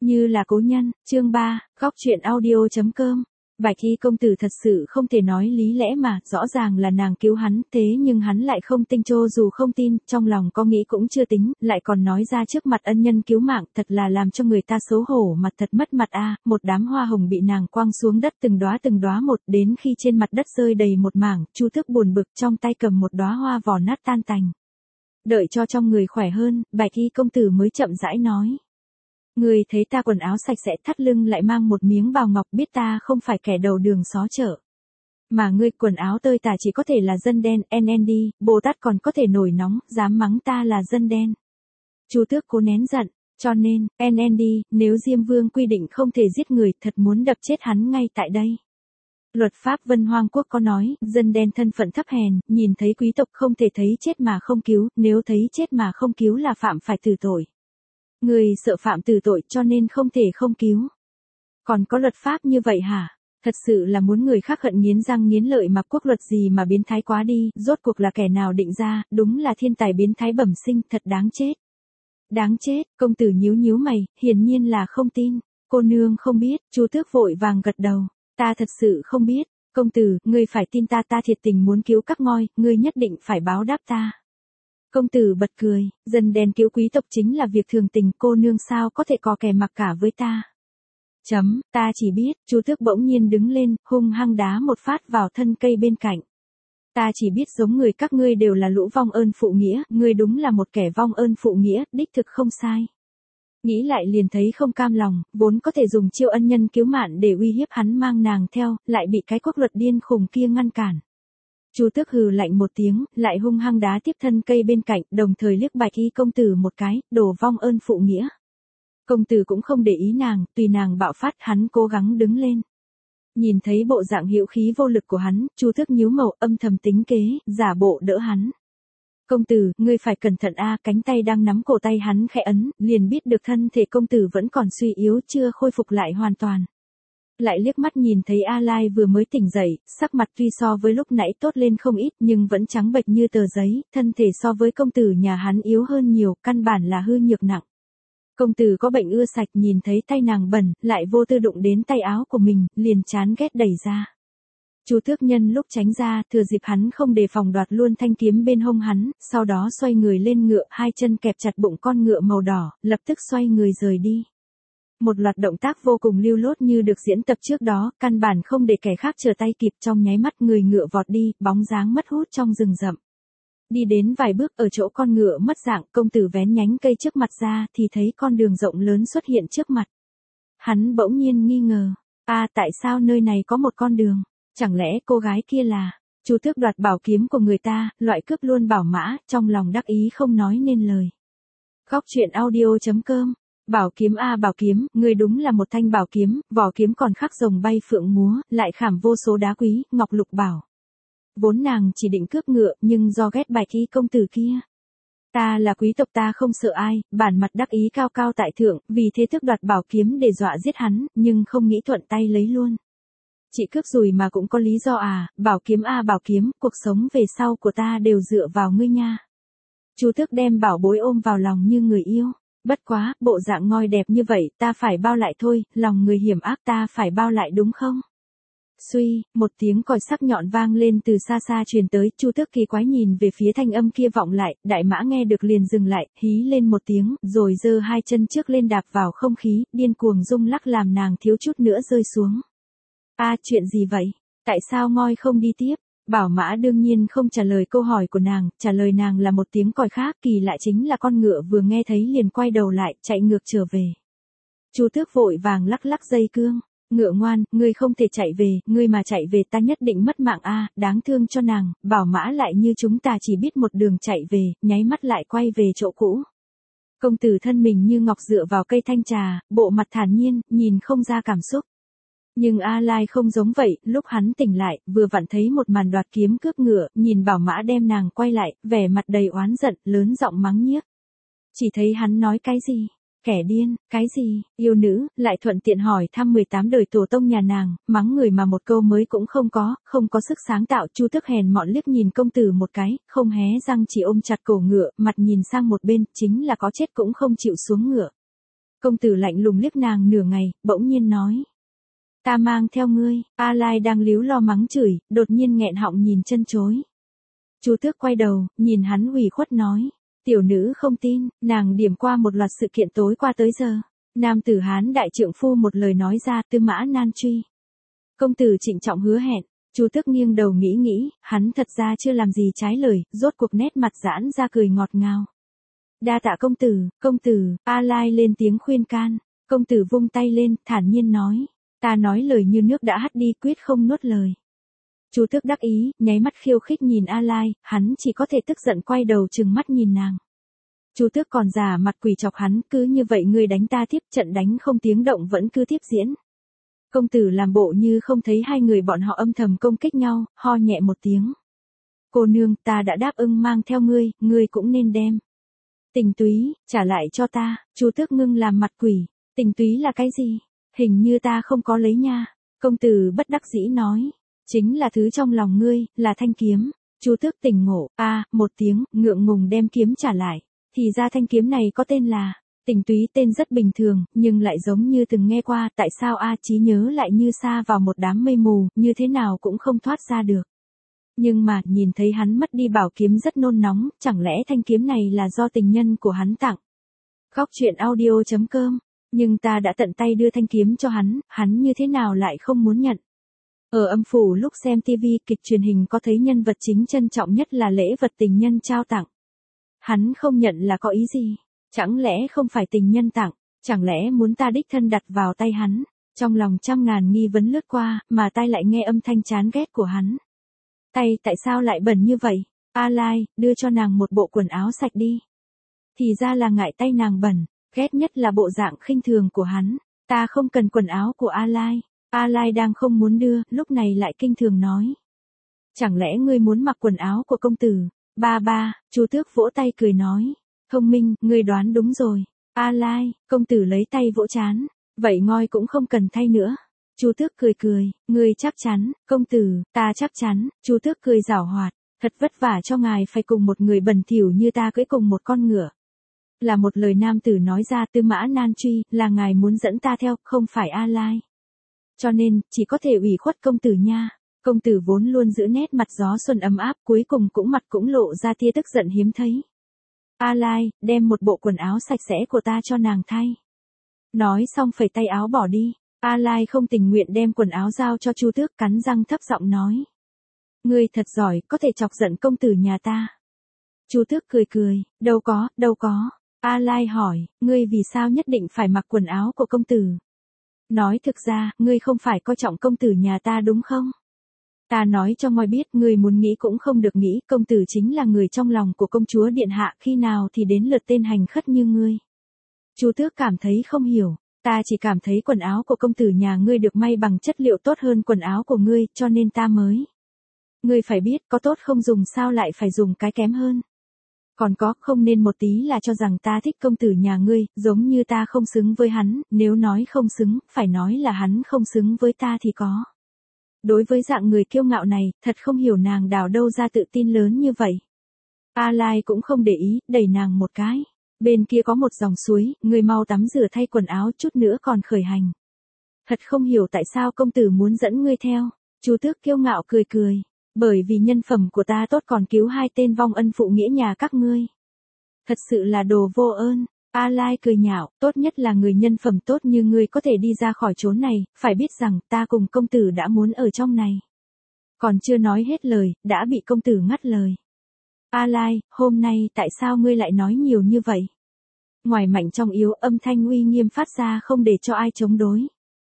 Như là cố nhân, chương 3, góc truyện audio.com. Bạch Y công tử thật sự không thể nói lý lẽ mà, rõ ràng là nàng cứu hắn, thế nhưng hắn lại không tin, cho dù không tin, trong lòng có nghĩ cũng chưa tính, lại còn nói ra trước mặt ân nhân cứu mạng, thật là làm cho người ta xấu hổ mặt, thật mất mặt a. Một đám hoa hồng bị nàng quăng xuống đất từng đóa một, đến khi trên mặt đất rơi đầy một mảng, Chu Tước buồn bực trong tay cầm một đóa hoa vỏ nát tan tành. Đợi cho trong người khỏe hơn, Bạch Y công tử mới chậm rãi nói. Người thấy ta quần áo sạch sẽ, thắt lưng lại mang một miếng bào ngọc, biết ta không phải kẻ đầu đường xó chợ. Mà ngươi quần áo tơi tả chỉ có thể là dân đen, NND, Bồ Tát còn có thể nổi nóng, dám mắng ta là dân đen. Chu Tước cố nén giận, cho nên, NND, nếu Diêm Vương quy định không thể giết người, thật muốn đập chết hắn ngay tại đây. Luật pháp Vân Hoang Quốc có nói, dân đen thân phận thấp hèn, nhìn thấy quý tộc không thể thấy chết mà không cứu, nếu thấy chết mà không cứu là phạm phải tử tội. Người sợ phạm tử tội cho nên không thể không cứu. Còn có luật pháp như vậy hả? Thật sự là muốn người khác hận nghiến răng nghiến lợi mà quốc luật gì mà biến thái quá đi, rốt cuộc là kẻ nào định ra, đúng là thiên tài biến thái bẩm sinh, thật đáng chết. Đáng chết, công tử nhíu nhíu mày, hiển nhiên là không tin. Cô nương không biết, Chu Tước vội vàng gật đầu. Ta thật sự không biết, công tử, ngươi phải tin ta, ta thiệt tình muốn cứu các ngôi, ngươi nhất định phải báo đáp ta. Công tử bật cười, dân đen cứu quý tộc chính là việc thường tình, cô nương sao có thể có kẻ mặc cả với ta. Ta chỉ biết, Chu Tước bỗng nhiên đứng lên, hung hăng đá một phát vào thân cây bên cạnh. Ta chỉ biết giống người các ngươi đều là lũ vong ơn phụ nghĩa, ngươi đúng là một kẻ vong ơn phụ nghĩa, đích thực không sai. Nghĩ lại liền thấy không cam lòng, vốn có thể dùng chiêu ân nhân cứu mạng để uy hiếp hắn mang nàng theo, lại bị cái quốc luật điên khùng kia ngăn cản. Chu Tước hừ lạnh một tiếng, lại hung hăng đá tiếp thân cây bên cạnh, đồng thời liếc Bạch Y công tử một cái, đồ vong ơn phụ nghĩa. Công tử cũng không để ý nàng, tùy nàng bạo phát, hắn cố gắng đứng lên. Nhìn thấy bộ dạng hữu khí vô lực của hắn, Chu Tước nhíu màu, âm thầm tính kế, giả bộ đỡ hắn. Công tử, ngươi phải cẩn thận a. Cánh tay đang nắm cổ tay hắn khẽ ấn, liền biết được thân thể công tử vẫn còn suy yếu, chưa khôi phục lại hoàn toàn. Lại liếc mắt nhìn thấy A Lai vừa mới tỉnh dậy, sắc mặt tuy so với lúc nãy tốt lên không ít nhưng vẫn trắng bệch như tờ giấy, thân thể so với công tử nhà hắn yếu hơn nhiều, căn bản là hư nhược nặng. Công tử có bệnh ưa sạch, nhìn thấy tay nàng bẩn, lại vô tư đụng đến tay áo của mình, liền chán ghét đẩy ra. Chu Tước nhân lúc tránh ra, thừa dịp hắn không đề phòng đoạt luôn thanh kiếm bên hông hắn, sau đó xoay người lên ngựa, hai chân kẹp chặt bụng con ngựa màu đỏ, lập tức xoay người rời đi. Một loạt động tác vô cùng lưu loát như được diễn tập trước đó, căn bản không để kẻ khác trở tay kịp, trong nháy mắt người ngựa vọt đi, bóng dáng mất hút trong rừng rậm. Đi đến vài bước ở chỗ con ngựa mất dạng, công tử vén nhánh cây trước mặt ra thì thấy con đường rộng lớn xuất hiện trước mặt. Hắn bỗng nhiên nghi ngờ, tại sao nơi này có một con đường? Chẳng lẽ cô gái kia là Chu Tước đoạt bảo kiếm của người ta, loại cướp luôn bảo mã, trong lòng đắc ý không nói nên lời. Góc truyện audio.com. Bảo kiếm bảo kiếm, ngươi đúng là một thanh bảo kiếm, vỏ kiếm còn khắc rồng bay phượng múa, lại khảm vô số đá quý, ngọc lục bảo. Vốn nàng chỉ định cướp ngựa, nhưng do ghét Bạch Y công tử kia. Ta là quý tộc, ta không sợ ai, bản mặt đắc ý cao cao tại thượng, vì thế thức đoạt bảo kiếm để dọa giết hắn, nhưng không nghĩ thuận tay lấy luôn. Chị cướp rồi mà cũng có lý do bảo kiếm, cuộc sống về sau của ta đều dựa vào ngươi nha. Chu Tước đem bảo bối ôm vào lòng như người yêu. Bất quá, bộ dạng ngoi đẹp như vậy, ta phải bao lại thôi, lòng người hiểm ác ta phải bao lại đúng không? Suy, một tiếng còi sắc nhọn vang lên từ xa xa truyền tới, Chu Tước kỳ quái nhìn về phía thanh âm kia vọng lại, đại mã nghe được liền dừng lại, hí lên một tiếng, rồi giơ hai chân trước lên đạp vào không khí, điên cuồng rung lắc làm nàng thiếu chút nữa rơi xuống. Chuyện gì vậy? Tại sao ngoi không đi tiếp? Bảo mã đương nhiên không trả lời câu hỏi của nàng, trả lời nàng là một tiếng còi khác, kỳ lạ chính là con ngựa vừa nghe thấy liền quay đầu lại, chạy ngược trở về. Chu Tước vội vàng lắc lắc dây cương, ngựa ngoan, ngươi không thể chạy về, ngươi mà chạy về ta nhất định mất mạng đáng thương cho nàng, bảo mã lại như chúng ta chỉ biết một đường chạy về, nháy mắt lại quay về chỗ cũ. Công tử thân mình như ngọc dựa vào cây thanh trà, bộ mặt thản nhiên, nhìn không ra cảm xúc. Nhưng A Lai không giống vậy, lúc hắn tỉnh lại, vừa vặn thấy một màn đoạt kiếm cướp ngựa, nhìn bảo mã đem nàng quay lại, vẻ mặt đầy oán giận, lớn giọng mắng nhiếc. Chỉ thấy hắn nói cái gì? Kẻ điên, cái gì? Yêu nữ, lại thuận tiện hỏi thăm 18 đời tổ tông nhà nàng, mắng người mà một câu mới cũng không có sức sáng tạo. Chu Tước hèn mọn liếc nhìn công tử một cái, không hé răng chỉ ôm chặt cổ ngựa, mặt nhìn sang một bên, chính là có chết cũng không chịu xuống ngựa. Công tử lạnh lùng liếc nàng nửa ngày, bỗng nhiên nói. Ta mang theo ngươi. A Lai đang líu lo mắng chửi, đột nhiên nghẹn họng nhìn chân chối. Chu Tước quay đầu, nhìn hắn ủy khuất nói. Tiểu nữ không tin, nàng điểm qua một loạt sự kiện tối qua tới giờ. Nam tử Hán đại trượng phu một lời nói ra, Tư Mã Nan truy. Công tử trịnh trọng hứa hẹn. Chu Tước nghiêng đầu nghĩ, hắn thật ra chưa làm gì trái lời, rốt cuộc nét mặt giãn ra cười ngọt ngào. Đa tạ công tử, A Lai lên tiếng khuyên can. Công tử vung tay lên, thản nhiên nói. Ta nói lời như nước đã hắt đi, quyết không nuốt lời. Chu Tước đắc ý, nháy mắt khiêu khích nhìn A Lai, hắn chỉ có thể tức giận quay đầu trừng mắt nhìn nàng. Chu Tước còn giả mặt quỷ chọc hắn, cứ như vậy ngươi đánh ta tiếp, trận đánh không tiếng động vẫn cứ tiếp diễn. Công tử làm bộ như không thấy hai người bọn họ âm thầm công kích nhau, ho nhẹ một tiếng. Cô nương, ta đã đáp ưng mang theo ngươi cũng nên đem. Tình túy, trả lại cho ta. Chu Tước ngưng làm mặt quỷ. Tình túy là cái gì? Hình như ta không có lấy nha. Công tử bất đắc dĩ nói. Chính là thứ trong lòng ngươi, là thanh kiếm. Chu Tước tỉnh ngộ, một tiếng, ngượng ngùng đem kiếm trả lại. Thì ra thanh kiếm này có tên là Tình túy, tên rất bình thường, nhưng lại giống như từng nghe qua, tại sao trí nhớ lại như sa vào một đám mây mù, như thế nào cũng không thoát ra được. Nhưng mà, nhìn thấy hắn mất đi bảo kiếm rất nôn nóng, chẳng lẽ thanh kiếm này là do tình nhân của hắn tặng. Khóc chuyện audio.com, nhưng ta đã tận tay đưa thanh kiếm cho hắn như thế nào lại không muốn nhận. Ở âm phủ lúc xem TV kịch truyền hình có thấy nhân vật chính trân trọng nhất là lễ vật tình nhân trao tặng. Hắn không nhận là có ý gì? Chẳng lẽ không phải tình nhân tặng, chẳng lẽ muốn ta đích thân đặt vào tay hắn? Trong lòng trăm ngàn nghi vấn lướt qua, mà tai lại nghe âm thanh chán ghét của hắn. Tay tại sao lại bẩn như vậy? A Lai, đưa cho nàng một bộ quần áo sạch đi. Thì ra là ngại tay nàng bẩn, ghét nhất là bộ dạng khinh thường của hắn. Ta không cần quần áo của A Lai. A Lai đang không muốn đưa, lúc này lại kinh thường nói. Chẳng lẽ ngươi muốn mặc quần áo của công tử? Ba, Chu Tước vỗ tay cười nói. Thông minh, ngươi đoán đúng rồi. A Lai, công tử lấy tay vỗ chán. Vậy ngoi cũng không cần thay nữa. Chu Tước cười, ngươi chắc chắn, công tử, ta chắc chắn. Chu Tước cười giảo hoạt, thật vất vả cho ngài phải cùng một người bẩn thỉu như ta cưỡi cùng một con ngựa. Là một lời nam tử nói ra, Tư Mã Nan truy, là ngài muốn dẫn ta theo, không phải A Lai. Cho nên, chỉ có thể ủy khuất công tử nha. Công tử vốn luôn giữ nét mặt gió xuân ấm áp, cuối cùng mặt cũng lộ ra tia tức giận hiếm thấy. A Lai, đem một bộ quần áo sạch sẽ của ta cho nàng thay. Nói xong phẩy tay áo bỏ đi. A Lai không tình nguyện đem quần áo giao cho Chu Tước, cắn răng thấp giọng nói. Ngươi thật giỏi, có thể chọc giận công tử nhà ta. Chu Tước cười, đâu có. A Lai hỏi, ngươi vì sao nhất định phải mặc quần áo của công tử? Nói thực ra, ngươi không phải coi trọng công tử nhà ta đúng không? Ta nói cho ngôi biết, ngươi muốn nghĩ cũng không được nghĩ, công tử chính là người trong lòng của công chúa điện hạ, khi nào thì đến lượt tên hành khất như ngươi. Chu Tước cảm thấy không hiểu, ta chỉ cảm thấy quần áo của công tử nhà ngươi được may bằng chất liệu tốt hơn quần áo của ngươi, cho nên ta mới. Ngươi phải biết, có tốt không dùng sao lại phải dùng cái kém hơn. Còn có, không nên một tí là cho rằng ta thích công tử nhà ngươi, giống như ta không xứng với hắn, nếu nói không xứng, phải nói là hắn không xứng với ta thì có. Đối với dạng người kiêu ngạo này, thật không hiểu nàng đào đâu ra tự tin lớn như vậy. A Lai cũng không để ý, đẩy nàng một cái. Bên kia có một dòng suối, người mau tắm rửa thay quần áo, chút nữa còn khởi hành. Thật không hiểu tại sao công tử muốn dẫn ngươi theo. Chu Tước kiêu ngạo cười. Bởi vì nhân phẩm của ta tốt còn cứu 2 tên vong ân phụ nghĩa nhà các ngươi. Thật sự là đồ vô ơn. A Lai cười nhạo, tốt nhất là người nhân phẩm tốt như ngươi có thể đi ra khỏi chốn này, phải biết rằng ta cùng công tử đã muốn ở trong này. Còn chưa nói hết lời, đã bị công tử ngắt lời. A Lai, hôm nay tại sao ngươi lại nói nhiều như vậy? Ngoài mạnh trong yếu, âm thanh uy nghiêm phát ra không để cho ai chống đối.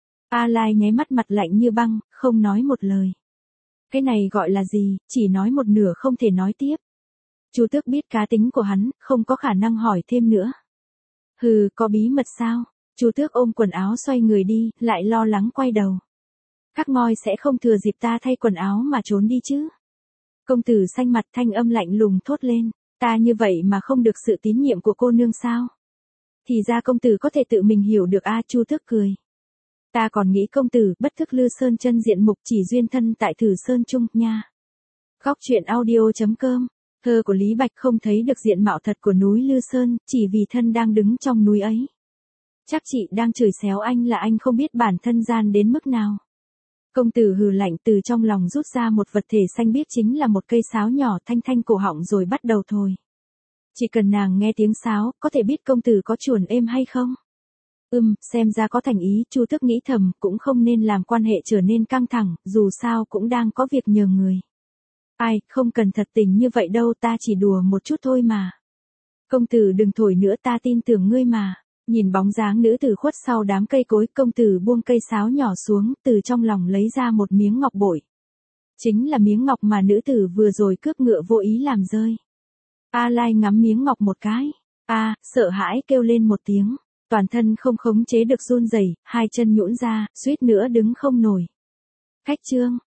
A Lai nháy mắt mặt lạnh như băng, không nói một lời. Cái này gọi là gì, chỉ nói một nửa không thể nói tiếp. Chu Tước biết cá tính của hắn, không có khả năng hỏi thêm nữa. Hừ, có bí mật sao? Chu Tước ôm quần áo xoay người đi, lại lo lắng quay đầu. Các ngoi sẽ không thừa dịp ta thay quần áo mà trốn đi chứ? Công tử xanh mặt, thanh âm lạnh lùng thốt lên. Ta như vậy mà không được sự tín nhiệm của cô nương sao? Thì ra công tử có thể tự mình hiểu được Chu Tước cười. Ta còn nghĩ công tử bất thức Lư Sơn chân diện mục chỉ duyên thân tại Thử Sơn Trung nha. Khóc chuyện audio.com. Thơ của Lý Bạch không thấy được diện mạo thật của núi Lư Sơn, chỉ vì thân đang đứng trong núi ấy. Chắc chị đang chửi xéo anh là anh không biết bản thân gian đến mức nào. Công tử hừ lạnh từ trong lòng rút ra một vật thể xanh biếc chính là một cây sáo nhỏ thanh thanh cổ họng rồi bắt đầu thổi. Chỉ cần nàng nghe tiếng sáo, có thể biết công tử có chuồn êm hay không? Xem ra có thành ý, Chu Tước nghĩ thầm, cũng không nên làm quan hệ trở nên căng thẳng, dù sao cũng đang có việc nhờ người. Ai, không cần thật tình như vậy đâu, ta chỉ đùa một chút thôi mà. Công tử đừng thổi nữa, ta tin tưởng ngươi mà. Nhìn bóng dáng nữ tử khuất sau đám cây cối, công tử buông cây sáo nhỏ xuống, từ trong lòng lấy ra một miếng ngọc bội. Chính là miếng ngọc mà nữ tử vừa rồi cướp ngựa vô ý làm rơi. A Lai ngắm miếng ngọc một cái. Sợ hãi kêu lên một tiếng. Toàn thân không khống chế được run rẩy, hai chân nhũn ra, suýt nữa đứng không nổi. Khách trương,